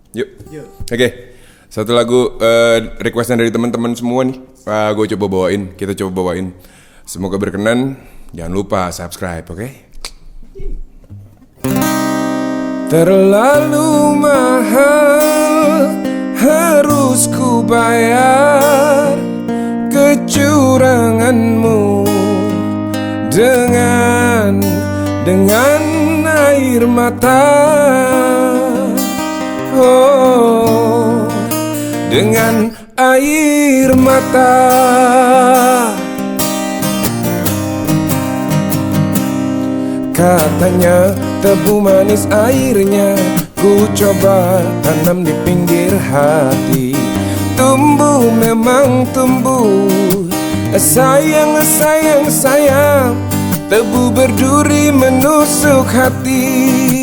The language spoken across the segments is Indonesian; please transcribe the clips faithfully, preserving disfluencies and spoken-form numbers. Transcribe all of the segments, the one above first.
Yuk. Yuk. Oke. Okay. Satu lagu uh, requestan dari teman-teman semua nih. Uh, gue coba bawain. Kita coba bawain. Semoga berkenan. Jangan lupa subscribe, oke? Okay? Terlalu mahal harus ku bayar kecuranganmu dengan dengan air mata. Oh, dengan air mata. Katanya tebu manis airnya ku coba tanam di pinggir hati. Tumbuh memang tumbuh, sayang sayang sayang, tebu berduri menusuk hati.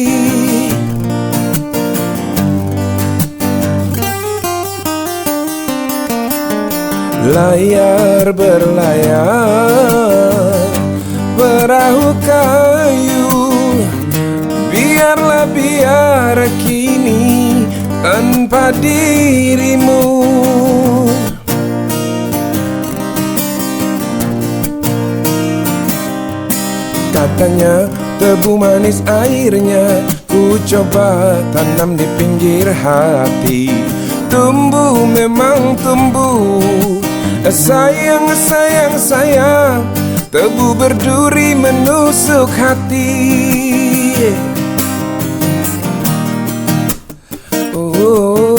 Layar berlayar perahu kayu, biarlah biar kini tanpa dirimu. Katanya tebu manis airnya ku coba tanam di pinggir hati. Tumbuh memang tumbuh, sayang sayang sayang, tebu berduri menusuk hati. Oh,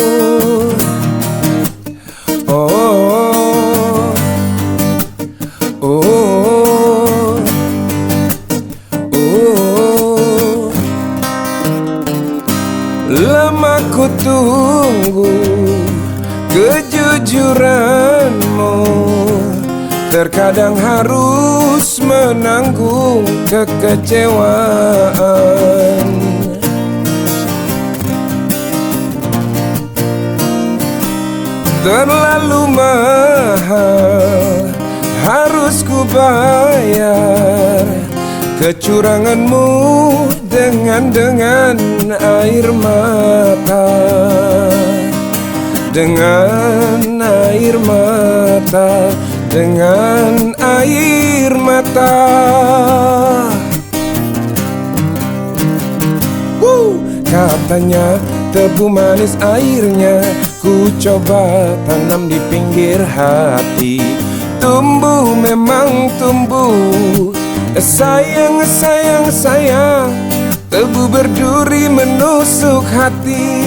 oh, oh, oh. Lama ku tunggu kejujuranmu, terkadang harus menanggung kekecewaan. Terlalu mahal harus ku bayar kecuranganmu dengan dengan air mata. Dengan air mata, dengan air mata. Woo! Katanya tebu manis airnya ku coba tanam di pinggir hati. Tumbuh memang tumbuh, sayang sayang sayang, tebu berduri menusuk hati.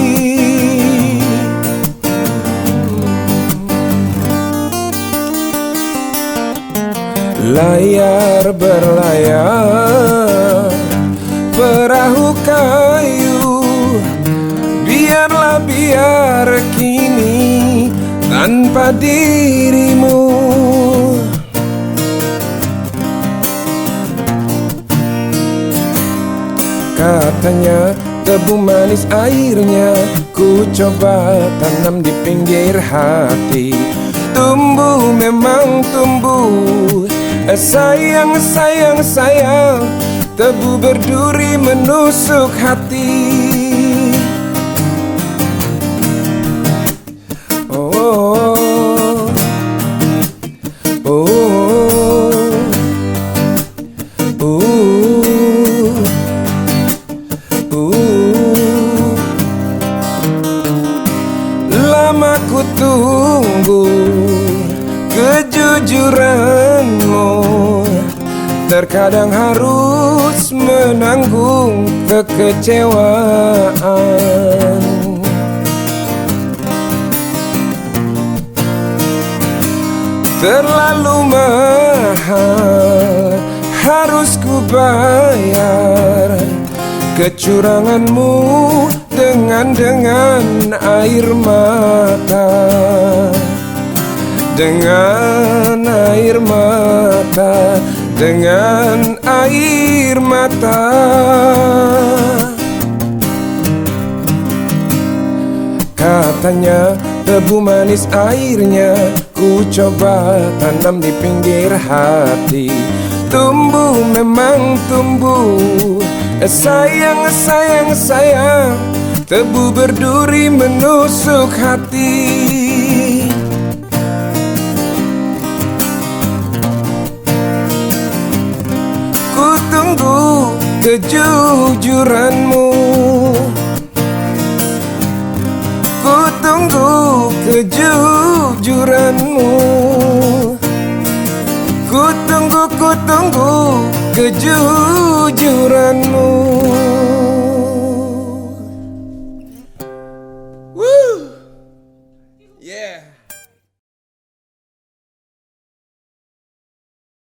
Layar berlayar perahu kayu, biarlah biar kini tanpa dirimu. Katanya tebu manis airnya ku coba tanam di pinggir hati. Tumbuh memang tumbuh, sayang sayang sayang, tebu berduri menusuk hati. Oh, oh, oh, oh. Lama ku tunggu kejujuranmu, terkadang harus menanggung kekecewaan. Terlalu mahal harus ku bayar kecuranganmu dengan dengan air mata. Dengan air mata, dengan air mata. Katanya tebu manis airnya ku coba tanam di pinggir hati. Tumbuh memang tumbuh, sayang sayang sayang, Tebu berduri menusuk hati. Ku tunggu kejujuranmu, ku tunggu kejujuranmu, ku tunggu, ku tunggu kejujuranmu.